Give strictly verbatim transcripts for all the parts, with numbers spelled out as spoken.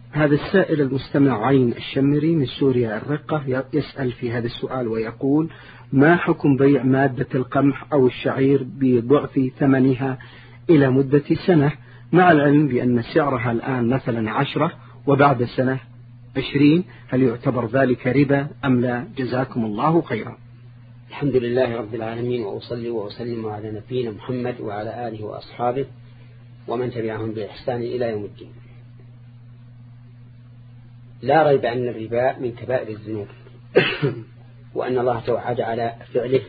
هذا السائل المستمع عين الشمري من سوريا الرقة يسأل في هذا السؤال ويقول: ما حكم بيع مادة القمح أو الشعير بضعف ثمنها إلى مدة سنة، مع العلم بأن سعرها الآن مثلا عشرة وبعد سنة عشرين؟ هل يعتبر ذلك ربا أم لا؟ جزاكم الله خيرا. الحمد لله رب العالمين، وأصلي وأسلم على نبينا محمد وعلى آله وأصحابه ومن تبعهم بإحسان إلى يوم الدين. لا ريب أن الربا من كبائر الذنوب وأن الله توعد على فعله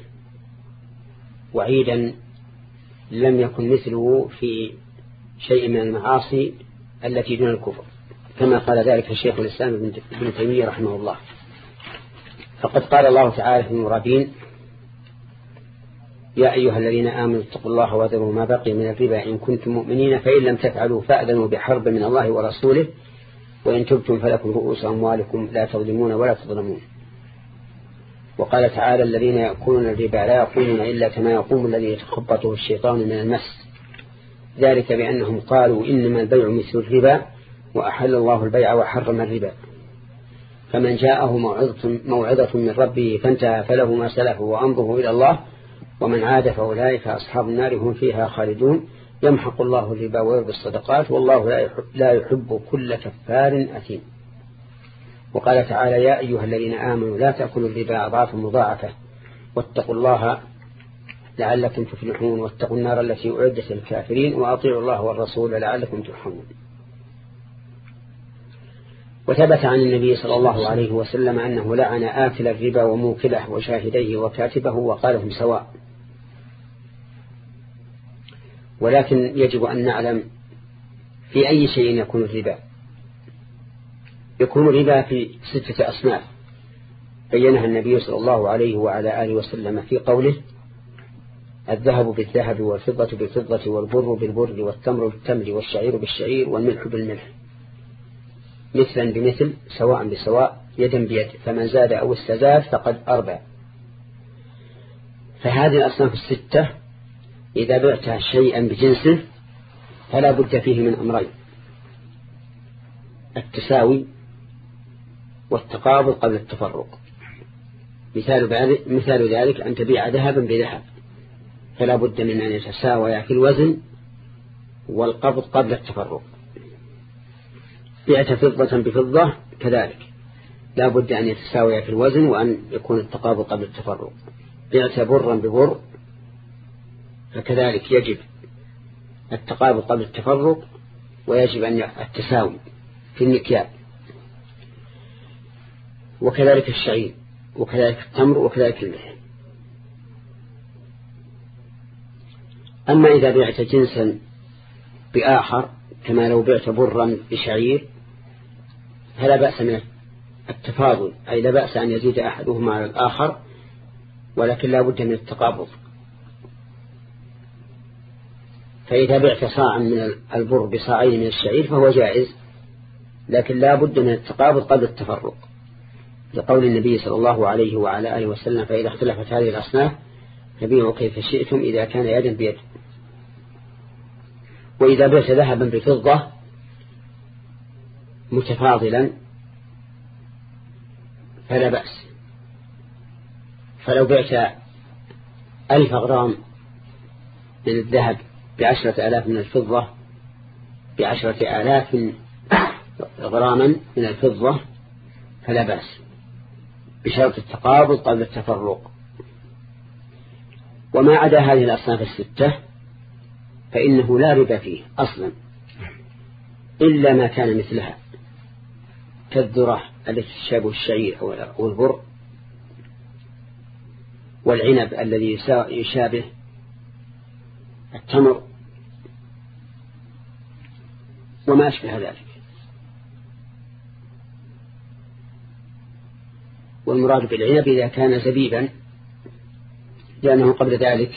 وعيدا لم يكن مثله في شيء من المعاصي التي دون الكفر، كما قال ذلك الشيخ الإسلام ابن تيمية رحمه الله. فقد قال الله تعالى في المرابين: يا أيها الذين آمنوا اتقوا الله وذروا ما بقي من الربا إن كنتم مؤمنين، فإن لم تفعلوا فأذنوا بحرب من الله ورسوله، وإن تبتم فلكم رؤوس أموالكم لا تظلمون ولا تظلمون. وقال تعالى: الذين يأكلون الربا لا يقومون إلا كما يقوم الذي يتخبطه الشيطان من المس، ذلك بأنهم قالوا إنما البيع مثل الربا وأحل الله البيع وحرم الربا. فمن جاءه موعظة, موعظة من ربه فانتهى فله ما سلف وأمره إلى الله، ومن عاد فأولئك أصحاب النار هم فيها خالدون. يمحق الله الربا ويربي الصدقات والله لا يحب كل كفار أثيم. وقال تعالى: يا أيها الذين آمنوا لا تأكلوا الربا أضعافا مضاعفة واتقوا الله لعلكم تفلحون، واتقوا النار التي أعدت للكافرين وأطيعوا الله والرسول لعلكم ترحمون. وثبت عن النبي صلى الله عليه وسلم أنه لعن آكل الربا وموكله وشاهديه وكاتبه وقالهم سواء. ولكن يجب أن نعلم في أي شيء يكون الربا. يكون الربا في ستة أصناف بينها النبي صلى الله عليه وعلى آله وسلم في قوله: الذهب بالذهب والفضة بالفضة والبر بالبر والتمر بالتمر والشعير بالشعير والملح بالملح، مثلا بمثل سواء بسواء يدا بيد، فمن زاد أو استزاد فقد أربع. فهذه الأصناف الستة إذا بعت شيئا بجنسه فلا بد فيه من أمرين: التساوي والتقابض قبل التفرق. مثال ذلك أن تبيع ذهبا بذهب، فلا بد من أن يتساوي في الوزن والقبض قبل التفرق. بعت فضة بفضة كذلك لا بد أن يتساوي في الوزن وأن يكون التقابض قبل التفرق. بعت برا ببر فكذلك يجب التقابض قبل التفرق، ويجب أن التساوي في المكيال، وكذلك الشعير وكذلك التمر وكذلك الملح. أما إذا بعت جنسا بآخر كما لو بعت برا بشعير فلا بأس من التفاضل، أي لا بأس أن يزيد أحدهما على الآخر، ولكن لا بد من التقابض. فإذا بعت صاعا من البر بصاعين من الشعير فهو جائز، لكن لا بد من التقابض قبل التفرق، لقول النبي صلى الله عليه وعلى آله وسلم: فإذا اختلفت هذه الأصناف فبيعوا كيف شئتم إذا كان يدا بيد. وإذا بعت ذهبا بفضة متفاضلا فلا بأس. فلو بعت ألف غرام من الذهب بعشرة آلاف من الفضة بعشرة آلاف غراما من الفضة فلا بأس، بشرط التقابض قبل التفرق. وما عدا هذه الأصناف الستة فإنه لا ربا فيه أصلا إلا ما كان مثلها، كالذرة التي تشابه الشعير أو البر، والعنب الذي يشابه التمر، وما أشبه ذلك. والمراد بالعنب إذا كان زبيبا، لأنه قبل ذلك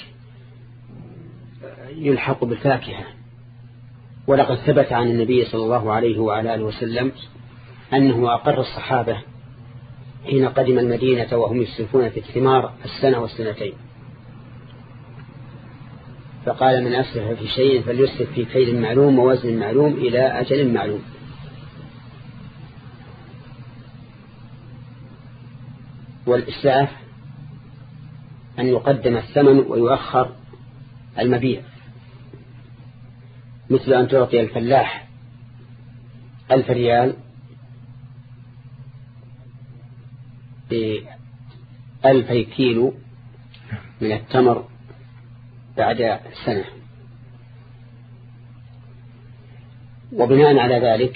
يلحق بالفاكهة. ولقد ثبت عن النبي صلى الله عليه وعلى آله وسلم أنه أقر الصحابة حين قدم المدينة وهم يسلفون في الثمار السنة والسنتين، فقال: من أسلف في شيء فليسلف في كيل معلوم ووزن معلوم إلى أجل معلوم. والإسلاف أن يقدم الثمن ويؤخر المبيع، مثل أن تعطي الفلاح ألف ريال بألفي كيلو من التمر بعد سنة. وبناء على ذلك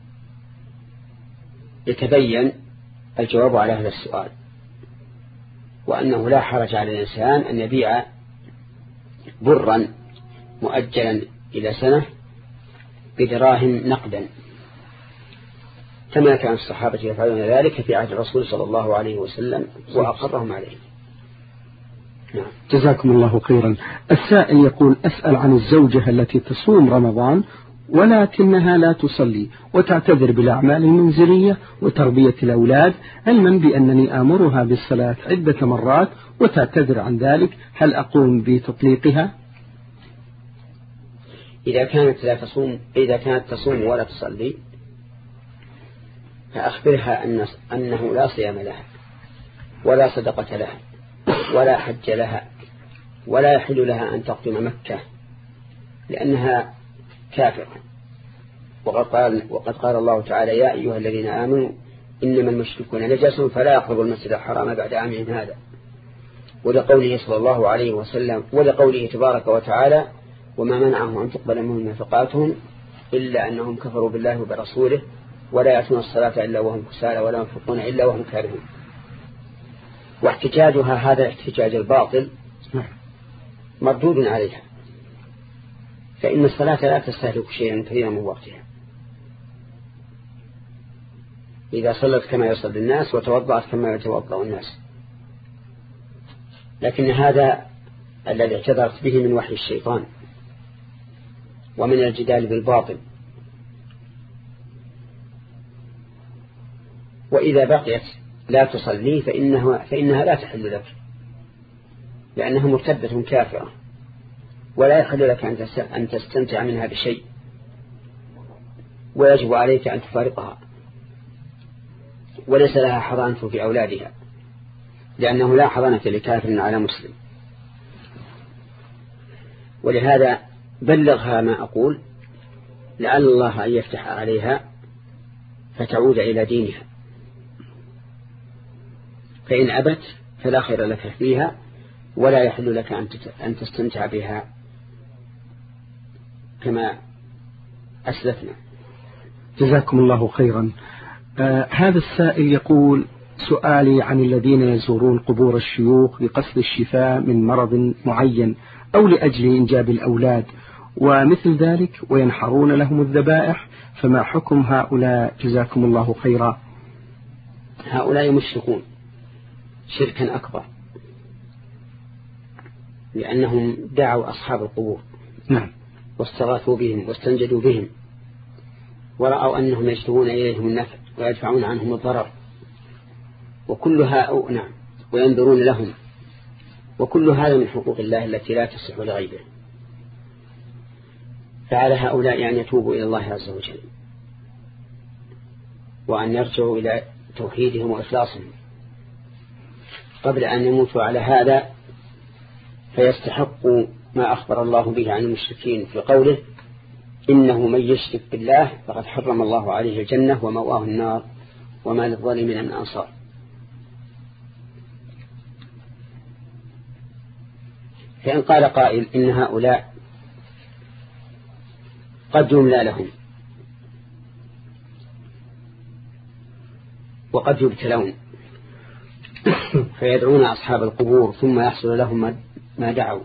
يتبين الجواب على هذا السؤال، وأنه لا حرج على الإنسان أن يبيع برا مؤجلا إلى سنة بدراهم نقدا، كما كان الصحابة يفعلون ذلك في عهد الرسول صلى الله عليه وسلم وأقرهم عليه. نعم. جزاكم الله خيرا. السائل يقول: أسأل عن الزوجة التي تصوم رمضان ولكنها لا تصلي وتعتذر بالأعمال المنزلية وتربية الأولاد، علما بأنني آمرها بالصلاة عدة مرات وتعتذر عن ذلك، هل أقوم بتطليقها؟ إذا كانت لا تصوم إذا كانت تصوم ولا تصلي فأخبرها أن أنه لا صيام لها ولا صدقة لها ولا حج لها، ولا يحل لها أن تقدم مكة لأنها كافرة. وقد قال, وقد قال الله تعالى: يا أيها الذين آمنوا إنما المشركون نجس فلا يقربوا المسجد الحرام بعد عامهم هذا، ولقوله صلى الله عليه وسلم ولقوله تبارك وتعالى: وما منعهم أن تقبل منهم نفقاتهم إلا أنهم كفروا بالله وبرسوله ولا يأتون الصلاة إلا وهم كسالى ولا ينفقون إلا وهم كارهون. واحتجاجها هذا الاحتجاج الباطل مردود عليها، فإن الصلاة لا تستهلك شيئا كثيرا من وقتها. إذا صلت كما يصلي الناس وتوضأت كما يتوضأ الناس، لكن هذا الذي اعتذرت به من وحي الشيطان ومن الجدال بالباطل. وإذا بقيت لا تصلي فإنها, فإنها لا تحل لك، لأنها مرتدة كافرة، ولا يحل لك أن تستمتع منها بشيء، ويجب عليك أن تفارقها، وليس لها حضانة في أولادها، لأنه لا حضانة لكافر على مسلم. ولهذا بلغها ما أقول لعل الله أن يفتح عليها فتعود إلى دينها، فإن أبت فلا خير لك فيها، ولا يحل لك أن تستمتع بها كما أسلفنا. جزاكم الله خيرا. آه هذا السائل يقول: سؤالي عن الذين يزورون قبور الشيوخ لقصد الشفاء من مرض معين أو لأجل إنجاب الأولاد ومثل ذلك وينحرون لهم الذبائح، فما حكم هؤلاء جزاكم الله خيرا؟ هؤلاء مشركون شركا أكبر، لأنهم دعوا أصحاب القبور نعم واستغاثوا بهم واستنجدوا بهم، ورأوا أنهم يجلبون إليهم النفع ويدفعون عنهم الضرر، وكل هؤلاء نعم وينذرون لهم، وكل هذا من حقوق الله التي لا تصح لغيره. فعلى هؤلاء أن يتوبوا إلى الله عز وجل، وأن يرجعوا إلى توحيدهم وإخلاصهم قبل أن يموتوا على هذا، فيستحقوا ما أخبر الله به عن المشركين في قوله: إنه من يشرك بالله فقد حرم الله عليه الجنة ومأواه النار وما للظالمين من أنصار. فإن قال قائل إن هؤلاء قد يملى لهم وقد يبتلون فيدعون أصحاب القبور ثم يحصل لهم ما دعوا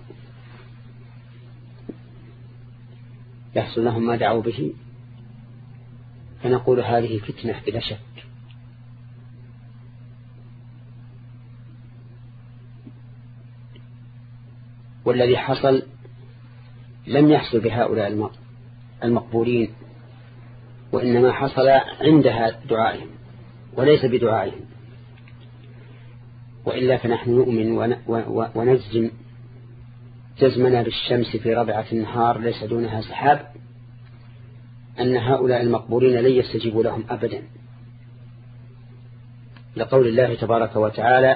يحصل لهم ما دعوا به، فنقول هذه فتنة بلا شك. والذي حصل لم يحصل بهؤلاء المقبورين، وإنما حصل عندها دعائهم وليس بدعائهم. وإلا فنحن نؤمن ونجزم جزمنا بالشمس في ربعة النهار ليس دونها سحاب أن هؤلاء المقبورين لن يستجيبوا لهم أبدا، لقول الله تبارك وتعالى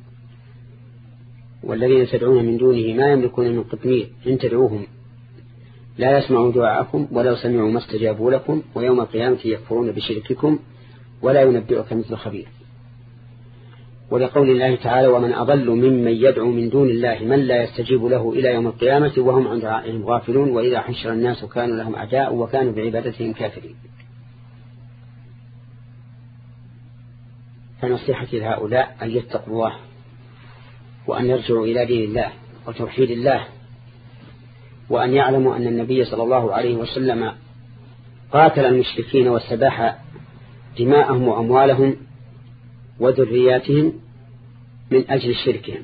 والذين تدعون من دونه ما يملكون من قطمير إن تدعوهم لا يسمعوا دعاءكم ولو سمعوا ما استجابوا لكم ويوم القيامة يكفرون بشرككم ولا ينبئك مثل خبير. ولقول الله تعالى ومن أضل ممن يدعو من دون الله من لا يستجيب له إلى يوم القيامة وهم عن دعائهم غافلون وإذا حشر الناس كانوا لهم أعداء وكانوا بعبادتهم كافرين. فنصيحتي لهؤلاء أن يتقوا الله وأن يرجعوا إلى دين الله وتوحيد الله، وأن يعلموا أن النبي صلى الله عليه وسلم قاتل المشركين واستباح دماءهم وأموالهم وذرياتهم من أجل شركهم،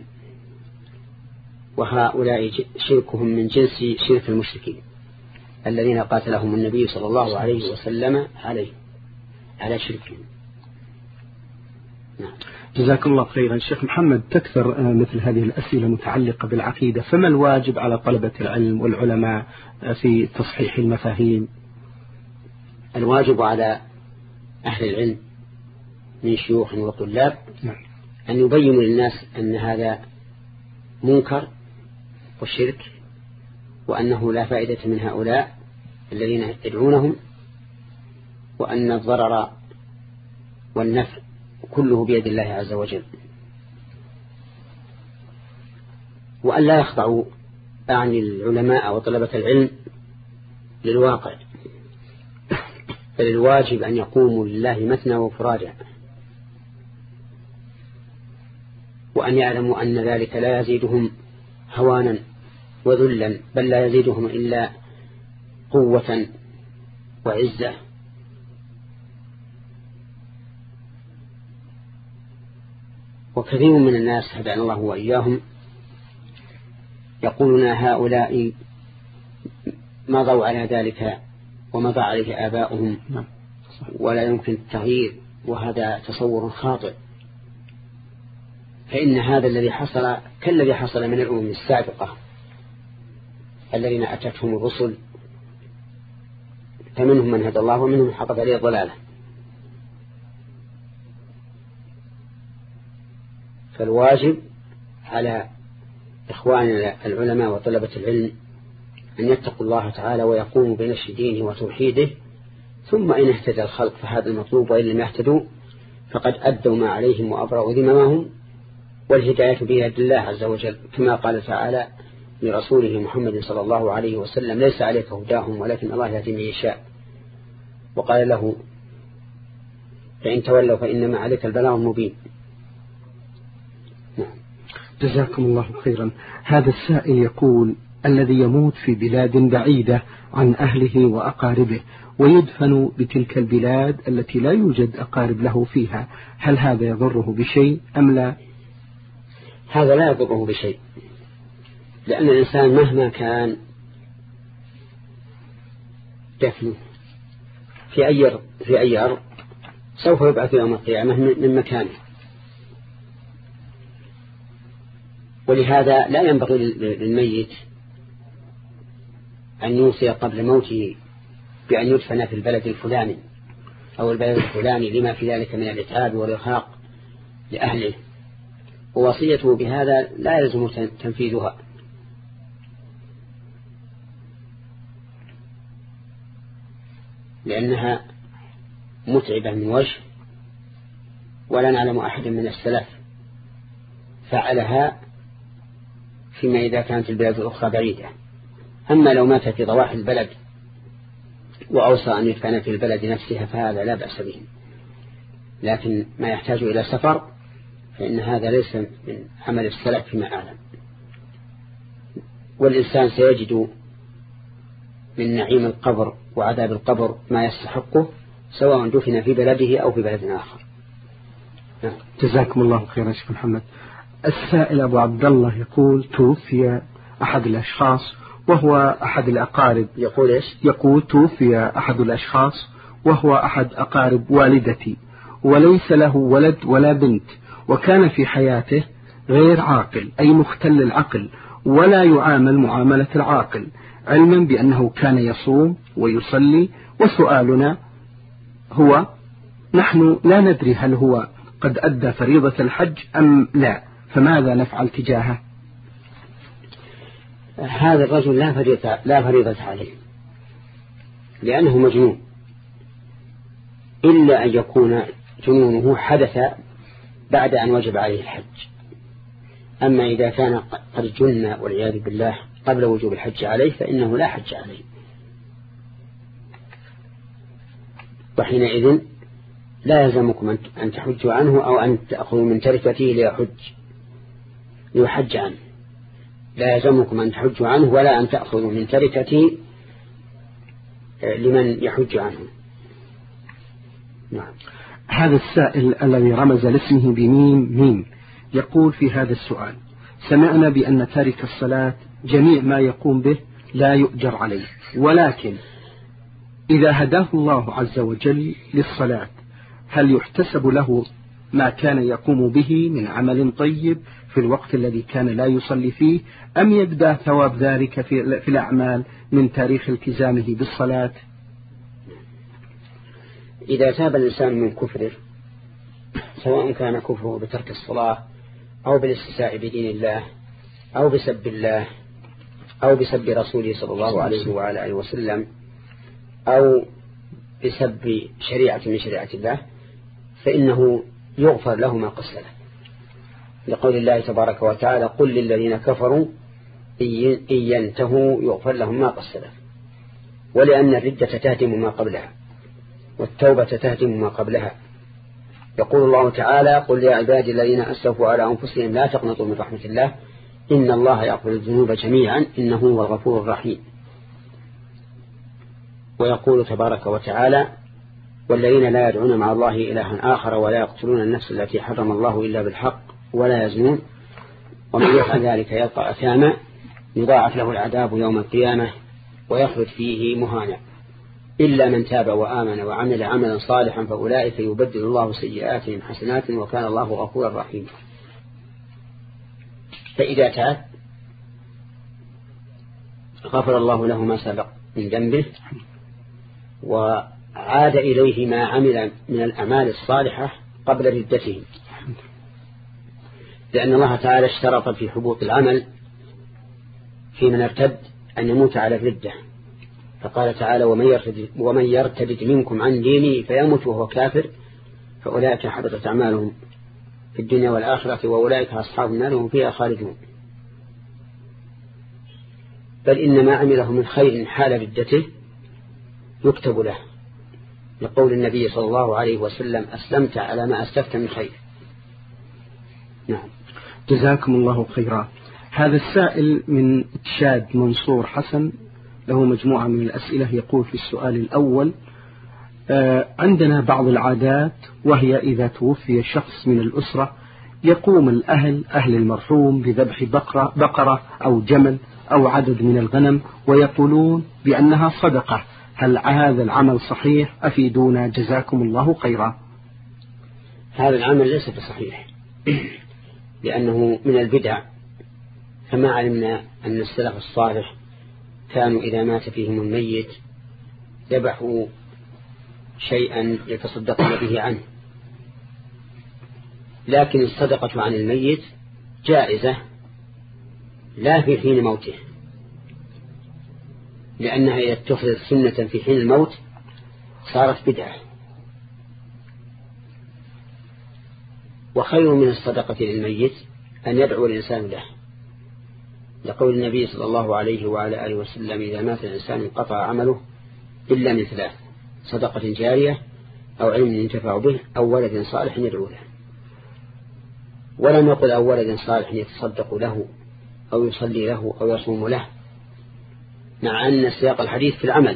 وهؤلاء شركهم من جنس شرك المشركين الذين قاتلهم النبي صلى الله عليه وسلم عليه على شركهم. نعم. جزاك الله خيرا. شيخ محمد، تكثر مثل هذه الأسئلة متعلقة بالعقيدة، فما الواجب على طلبة العلم والعلماء في تصحيح المفاهيم؟ الواجب على أهل العلم من شيوخ وطلاب أن يبينوا للناس أن هذا منكر وشرك، وأنه لا فائدة من هؤلاء الذين يدعونهم، وأن الضرر والنفع كله بيد الله عز وجل، وأن لا يخضعوا أعني العلماء وطلبة العلم للواقع، بل الواجب أن يقوموا لله مثنى وفرادا، وأن يعلموا أن ذلك لا يزيدهم هوانا وذلا، بل لا يزيدهم إلا قوة وعزة. وكثير من الناس هدانا الله وإياهم يقولون هؤلاء مضوا على ذلك ومضى عليه آباؤهم ولا يمكن التغيير، وهذا تصور خاطئ، فإن هذا الذي حصل كالذي حصل من الأمم السابقة الذين أتتهم الرسل، فمنهم من هدى الله ومنهم من حقق عليه الضلالة. فالواجب على إخواننا العلماء وطلبة العلم أن يتقوا الله تعالى ويقوموا بنشر دينه وتوحيده، ثم إن اهتدى الخلق فهذا المطلوب، وإن لم يهتدوا فقد أدوا ما عليهم وأبرأوا ذممهم، والهداية بيد الله عز وجل، كما قال تعالى لرسوله محمد صلى الله عليه وسلم ليس عليك هداهم ولكن الله يهدي من يشاء، وقال له فإن تولوا فإنما عليك البلاغ المبين. جزاكم الله خيرا. هذا السائل يقول الذي يموت في بلاد بعيدة عن أهله وأقاربه ويدفن بتلك البلاد التي لا يوجد أقارب له فيها، هل هذا يضره بشيء أم لا؟ هذا لا يضره بشيء، لأن الإنسان مهما كان دفنه في أي في أي أرض سوف يبعث يوم القيامة من مكانه، ولهذا لا ينبغي للميت أن يوصي قبل موته بأن يدفن في البلد الفلاني أو البلد الفلاني لما في ذلك من الإتعاب والإرهاق لأهله، ووصيته بهذا لا يلزم تنفيذها، لأنها متعبة من وجه، ولا نعلم أحد من السلف فعلها فيما إذا كانت البلاد الأخرى بعيدة. أما لو مات في ضواحي البلد وأوصى أن يدفن في البلد نفسها فهذا لا بأس به، لكن ما يحتاج إلى سفر فإن هذا ليس من عمل السلف فيما أعلم. والإنسان سيجد من نعيم القبر وعذاب القبر ما يستحقه سواء دفن في بلده أو في بلد آخر. نعم. جزاكم الله خيرا شيخ محمد. السائل أبو عبد الله يقول توفي أحد الأشخاص وهو أحد الأقارب. يقول إيش؟ يقول توفي أحد الأشخاص وهو أحد أقارب والدتي وليس له ولد ولا بنت، وكان في حياته غير عاقل أي مختل العقل ولا يعامل معاملة العاقل، علما بأنه كان يصوم ويصلي. وسؤالنا هو نحن لا ندري هل هو قد أدى فريضة الحج أم لا؟ فماذا نفعل تجاهه؟ هذا الرجل لا فريضة, لا فريضة عليه لأنه مجنون، إلا أن يكون جنونه حدث بعد أن وجب عليه الحج. أما إذا كان قد جن والعياذ بالله قبل وجوب الحج عليه فإنه لا حج عليه، وحينئذ لا يلزمكم أن تحجوا عنه أو أن تأخذوا من تركته ليحج ليحج عنه. لا يلزمكم أن تحجوا عنه ولا أن تأخذوا من تركته لمن يحج عنه. نعم. هذا السائل الذي رمز لاسمه بميم ميم يقول في هذا السؤال: سمعنا بأن تارك الصلاة جميع ما يقوم به لا يؤجر عليه، ولكن إذا هداه الله عز وجل للصلاة هل يحتسب له ما كان يقوم به من عمل طيب في الوقت الذي كان لا يصلي فيه، أم يبدأ ثواب ذلك في, في الأعمال من تاريخ التزامه بالصلاة؟ إذا تاب الإنسان من كفره، سواء كان كفره بترك الصلاة أو بالاستهزاء بدين الله أو بسب الله أو بسب رسوله صلى الله عليه وعلى آله وسلم أو بسب شريعة من شريعة الله، فإنه يغفر له ما قد سلف، لقول الله تبارك وتعالى: قل للذين كفروا إن ينتهوا يغفر لهم ما قد سلف. ولأن الردة تهدم ما قبلها والتوبة تهدم ما قبلها. يقول الله تعالى: قل يا عبادي الذين أسرفوا على أنفسهم لا تقنطوا من رحمة الله إن الله يغفر الذنوب جميعا إنه هو الغفور الرحيم. ويقول تبارك وتعالى: والذين لا يدعون مع الله إلها آخر ولا يقتلون النفس التي حرم الله إلا بالحق ولا يزنون ومن يفعل ذلك يلقى أثاما يضاعف له العذاب يوم القيامة ويخلد فيه مهانا إلا من تاب وآمن وعمل عملا صالحا فأولئك يبدل الله سيئاتهم حسنات وكان الله غفورا رحيما. فإذا تاب غفر الله له ما سبق من ذنبه وعاد إليه ما عمل من الأعمال الصالحة قبل ردته، لأن الله تعالى اشترط في حبوط العمل في من ارتد أن يموت على الردة، فقال تعالى: ومن يرتد, ومن يرتد منكم عن دينه فيموت وهو كافر فأولئك حبطت أعمالهم في الدنيا والآخرة وأولئك أصحاب النار هم فيها خالدون. بل إن ما عمله من خير حال ردته يكتب له، لقول النبي صلى الله عليه وسلم: أسلمت على ما أسلفت من خير. نعم، جزاكم الله خيرا. هذا السائل من تشاد منصور حسن له مجموعة من الأسئلة. يقول في السؤال الأول: آه عندنا بعض العادات، وهي إذا توفي شخص من الأسرة يقوم الأهل أهل المرحوم بذبح بقرة, بقرة أو جمل أو عدد من الغنم ويقولون بأنها صدقة، هل هذا العمل صحيح؟ أفيدونا جزاكم الله خيرا. هذا العمل ليس بصحيح لأنه من البدع، فما علمنا أن السلف الصالح كانوا إذا مات فيهم الميت ذبحوا شيئا يتصدقون به عنه. لكن الصدقة عن الميت جائزة لا في حين موته، لأنها إذا اتخذت سنة في حين الموت صارت بدعة. وخير من الصدقة للميت أن يدعو الإنسان له، لقول النبي صلى الله عليه وعلى آله وسلم: إذا مات الإنسان انقطع عمله إلا من ثلاث: صدقة جارية أو علم ينتفع به أو ولد صالح يدعو له. ولم يقل أو ولد صالح يتصدق له أو يصلي له أو يصوم له، مع أن سياق الحديث في العمل،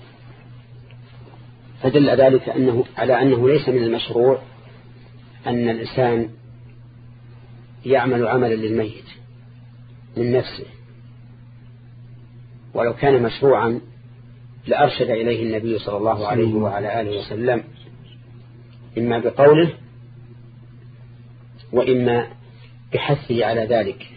فدل ذلك أنه على أنه ليس من المشروع أن الإنسان يعمل عملا للميت من نفسه، ولو كان مشروعا لأرشد إليه النبي صلى الله عليه وعلى آله وسلم، إما بقوله وإما بحثه على ذلك.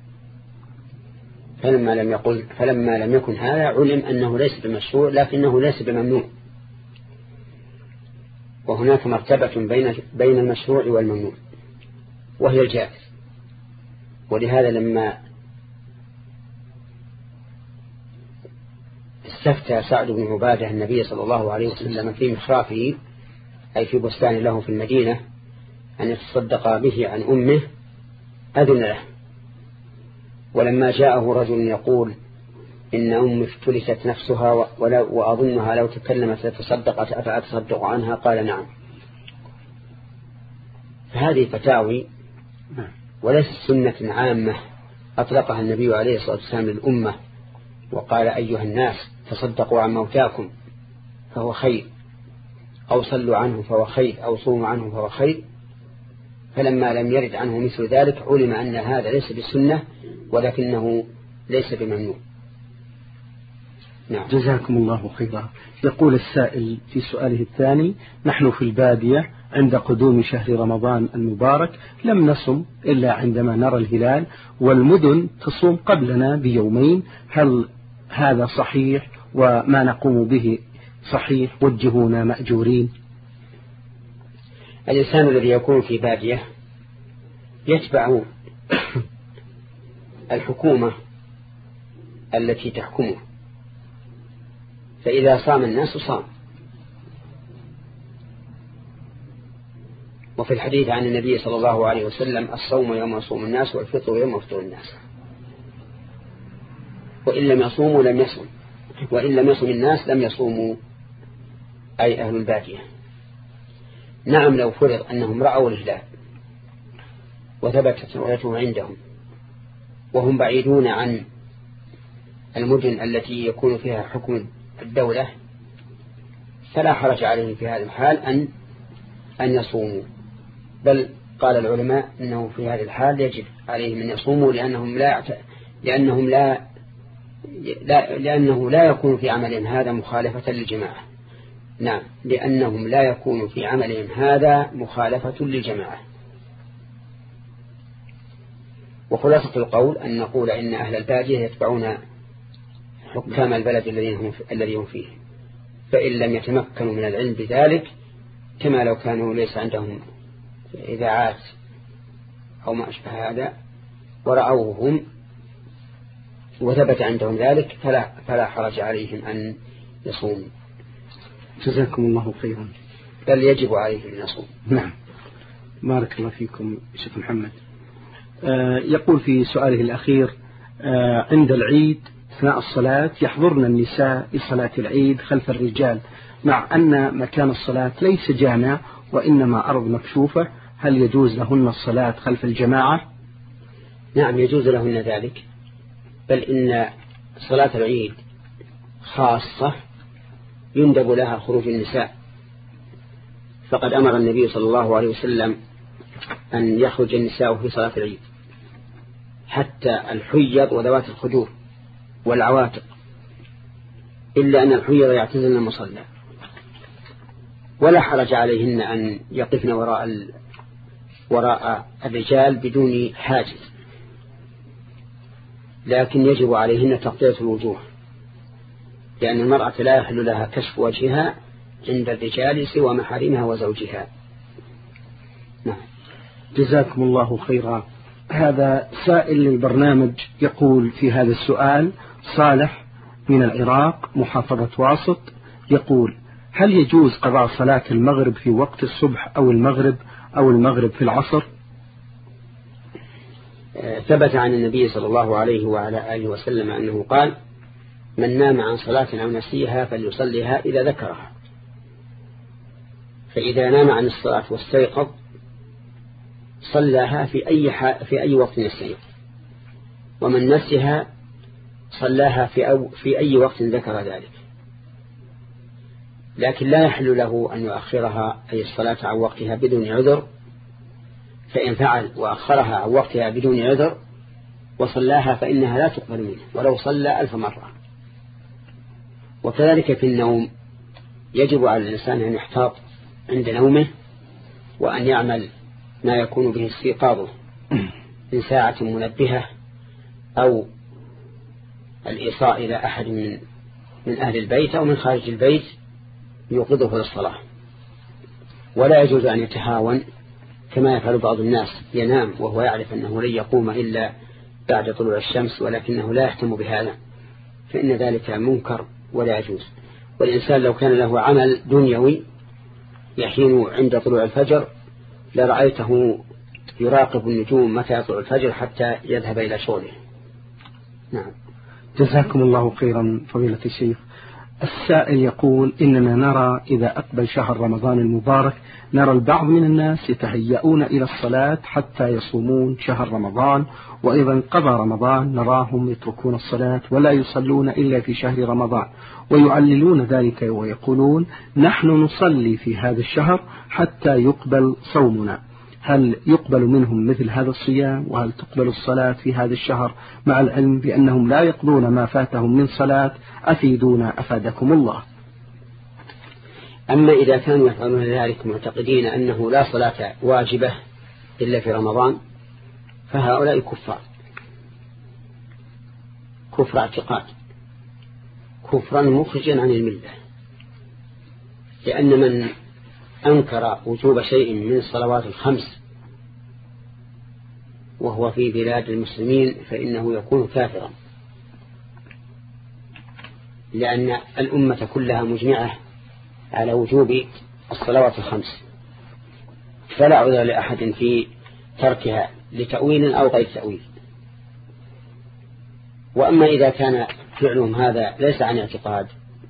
فلما لم يقل فلما لم يكن هذا علم أنه ليس بمشروع لكنه ليس بممنوع. وهناك مرتبة بين بين المشروع والممنوع وهي الجائز. ولهذا لما استفتى سعد بن عبادة النبي صلى الله عليه وسلم في مخرافه أي في بستان له في المدينة أن يتصدق به عن أمه أذن له. ولما جاءه رجل يقول إن أمي افتلست نفسها وأظنها لو تكلمت لتصدقت أفأتصدق عنها قال نعم. فهذه فتاوي وليس سنة عامة أطلقها النبي عليه الصلاة والسلام للأمة وقال أيها الناس تصدقوا عن موتاكم فهو خير، أو صلوا عنه فهو خير، أو صوموا عنه فهو خير. فلما لم يرد عنه مثل ذلك علم أن هذا ليس بالسنة ولكنه ليس بممنوع. نعم. جزاكم الله خيرا. يقول السائل في سؤاله الثاني: نحن في البادية عند قدوم شهر رمضان المبارك لم نصم إلا عندما نرى الهلال، والمدن تصوم قبلنا بيومين، هل هذا صحيح؟ وما نقوم به صحيح؟ وجهونا مأجورين. الإنسان الذي يكون في بادية يتبع الحكومة التي تحكمه، فإذا صام الناس صام. وفي الحديث عن النبي صلى الله عليه وسلم: الصوم يوم يصوم الناس والفطر يوم يفطر الناس. وإن لم يصوموا لم يصوم، وإن لم يصوم الناس لم يصوموا، أي أهل البادية. نعم، لو فرض أنهم رأوا الهلال وثبتت رؤيته عندهم وهم بعيدون عن المدن التي يكون فيها حكم الدولة فلا حرج عليهم في هذا الحال أن أن يصوموا، بل قال العلماء إنه في هذه الحال يجب عليهم أن يصوموا لأنهم لا لأنهم لا لا لأنه لا يكون في عملهم هذا مخالفة للجماعة. نعم، لأنهم لا يكون في عملهم هذا مخالفة للجماعة. وخلاصة القول أن نقول إن أهل البادية يتبعون حكام البلد الذي هم فيه، فإن لم يتمكنوا من العلم بذلك كما لو كانوا ليس عندهم إذاعات أو ما أشبه هذا ورأوهم وثبت عندهم ذلك فلا, فلا حرج عليهم أن يصوموا. جزاكم الله خيرا. بل يجب عليهم أن يصوموا. نعم، بارك الله فيكم شيخ محمد. آه يقول في سؤاله الأخير: آه عند العيد أثناء الصلاة يحضرن النساء لصلاة العيد خلف الرجال، مع أن مكان الصلاة ليس جامع وإنما أرض مكشوفة، هل يجوز لهن الصلاة خلف الجماعة؟ نعم، يجوز لهن ذلك، بل إن صلاة العيد خاصة يندب لها خروج النساء، فقد أمر النبي صلى الله عليه وسلم أن يخرج النساء في صلاة العيد، حتى الحيض وذوات الخدور والعواتق، إلا أن الحيض يعتزلن المصلى، ولا حرج عليهن أن يقفن وراء وراء الرجال بدون حاجز، لكن يجب عليهن تغطية الوجوه، لأن المرأة لا يحل لها كشف وجهها عند الرجال سوى محارمها وزوجها. نعم. جزاكم الله خيرا. هذا سائل للبرنامج يقول في هذا السؤال: صالح من العراق محافظة واسط، يقول: هل يجوز قضاء صلاة المغرب في وقت الصبح أو المغرب أو المغرب في العصر؟ ثبت عن النبي صلى الله عليه وعلى آله وسلم أنه قال: من نام عن صلاة أو نسيها فليصليها إذا ذكرها. فإذا نام عن الصلاة واستيقظ صلاها في أي في أي وقت يستيقظ، ومن نسيها صلاها في أو في أي وقت ذكر ذلك، لكن لا يحل له أن يؤخرها أي الصلاة عن وقتها بدون عذر، فإن فعل وأخرها عن وقتها بدون عذر وصلاها فإنها لا تقبل منه ولو صلى ألف مرة. وكذلك في النوم يجب على الإنسان أن يحتاط عند نومه وأن يعمل ما يكون به استيقاظه من ساعة منبهة أو الإيصاء إلى أحد من من أهل البيت أو من خارج البيت يوقظه للصلاة. ولا يجوز أن يتهاون كما يفعل بعض الناس، ينام وهو يعرف أنه لن يقوم إلا بعد طلوع الشمس ولكنه لا يهتم بهذا، فإن ذلك منكر ولا يجوز. والإنسان لو كان له عمل دنيوي يحين عند طلوع الفجر لرأيته يراقب النجوم متى يطلع الفجر حتى يذهب إلى شغله. نعم. جزاكم الله خيرا فضيلة الشيخ. السائل يقول إننا نرى إذا أقبل شهر رمضان المبارك نرى البعض من الناس يتهيئون إلى الصلاة حتى يصومون شهر رمضان، وإذا انقضى رمضان نراهم يتركون الصلاة ولا يصلون إلا في شهر رمضان، ويعللون ذلك ويقولون نحن نصلي في هذا الشهر حتى يقبل صومنا. هل يقبل منهم مثل هذا الصيام؟ وهل تقبل الصلاة في هذا الشهر مع العلم بأنهم لا يقضون ما فاتهم من صلاة؟ أفيدونا أفادكم الله. أما إذا كانوا يفعلون ذلك معتقدين أنه لا صلاة واجبة إلا في رمضان فهؤلاء كفار كفر اعتقاد، كفرا مخرجا عن الملة، لأن من أنكر وجوب شيء من الصلوات الخمس وهو في بلاد المسلمين فإنه يكون كافرا، لأن الأمة كلها مجمعة على وجوب الصلوات الخمس، فلا عذر لأحد في تركها لتأويل أو غير تأويل. وأما إذا كان فعلهم هذا ليس عن اعتقاد،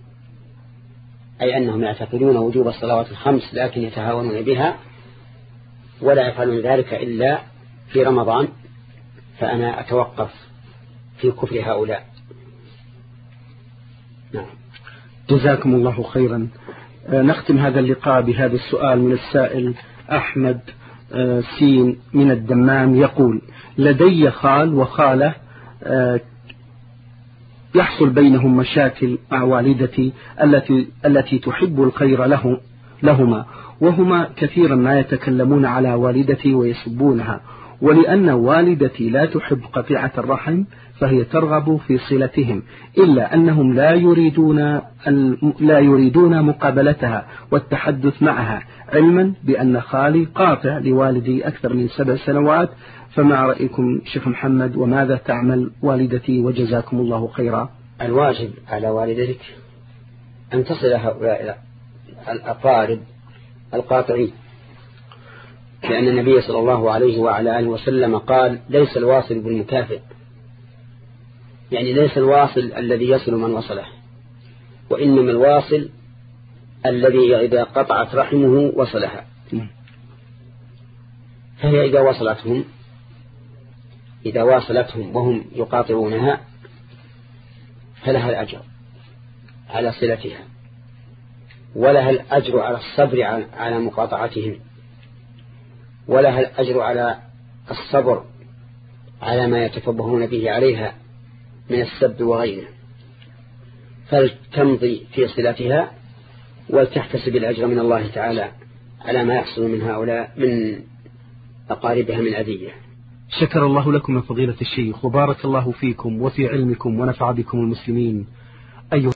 أي أنهم يعتقدون وجوب الصلوات الخمس لكن يتهاونون بها ولا يفعلون ذلك إلا في رمضان، فأنا أتوقف في كفر هؤلاء. نعم. جزاكم الله خيرا. نختم هذا اللقاء بهذا السؤال من السائل أحمد سين من الدمام، يقول لدي خال وخالة يحصل بينهم مشاكل مع والدتي التي التي تحب الخير له لهما، وهما كثيرا ما يتكلمون على والدتي ويسبونها، ولأن والدتي لا تحب قطيعة الرحم فهي ترغب في صلتهم، إلا أنهم لا يريدون لا يريدون مقابلتها والتحدث معها، علما بأن خالي قاطع لوالدي أكثر من سبع سنوات. فما رأيكم شيخ محمد وماذا تعمل والدتي وجزاكم الله خيرا؟ الواجب على والدتك أن تصل هؤلاء الأقارب القاطعين، لأن النبي صلى الله عليه وعلى آله وسلم قال ليس الواصل بالمكافئ، يعني ليس الواصل الذي يصل من وصله، وإنما الواصل الذي إذا قطعت رحمه وصلها. فهي إذا وصلتهم إذا واصلتهم وهم يقاطعونها فلها الأجر على صلتها، ولها الأجر على الصبر على مقاطعتهم، ولها الأجر على الصبر على ما يتفبهون به عليها من السب وغيره، فلتمضي في صلتها ولتحتسب الأجر من الله تعالى على ما يحصل من هؤلاء من أقاربها من أذية. شكر الله لكم يا فضيلة الشيخ، وبارك الله فيكم وفي علمكم ونفع بكم المسلمين.